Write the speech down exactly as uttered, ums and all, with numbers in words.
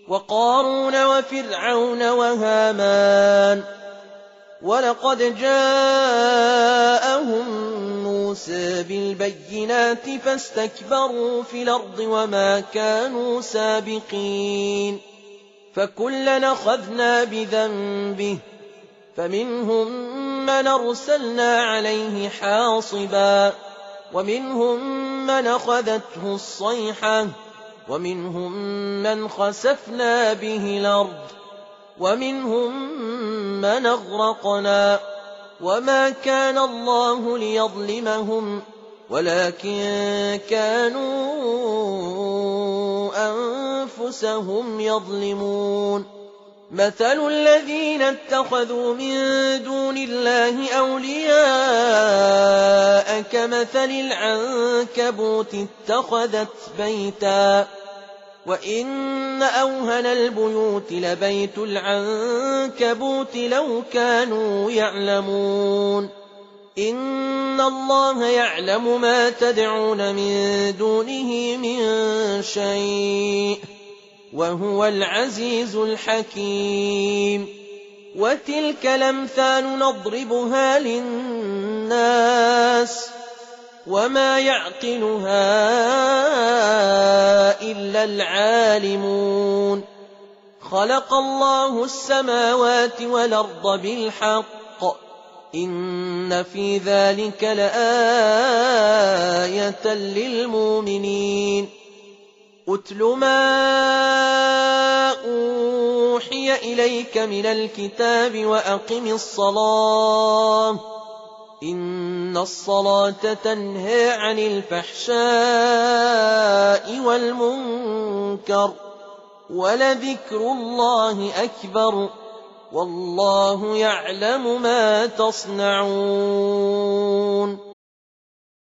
وقارون وفرعون وهامان. ولقد جاءهم موسى بالبينات فاستكبروا في الأرض وما كانوا سابقين. فكلنا أخذنا بذنبه فمنهم من أرسلنا عليه حاصبا ومنهم من أخذته الصيحة ومنهم من خسفنا به الأرض ومنهم من أغرقنا. وما كان الله ليظلمهم ولكن كانوا أنفسهم يظلمون. مثل الذين اتخذوا من دون الله أولياء كمثل العنكبوت اتخذت بيتا وإن أوهن البيوت لبيت العنكبوت لو كانوا يعلمون. إن الله يعلم ما تدعون من دونه من شيء وهو العزيز الحكيم. وتلك الأمثال نضربها للناس وما يعقلها إلا العالمون. خلق الله السماوات والأرض بالحق إن في ذلك لآية للمؤمنين. أتل ما أوحي إليك من الكتاب وأقم الصلاة إن الصلاة تنهى عن الفحشاء والمنكر ولذكر الله أكبر والله يعلم ما تصنعون.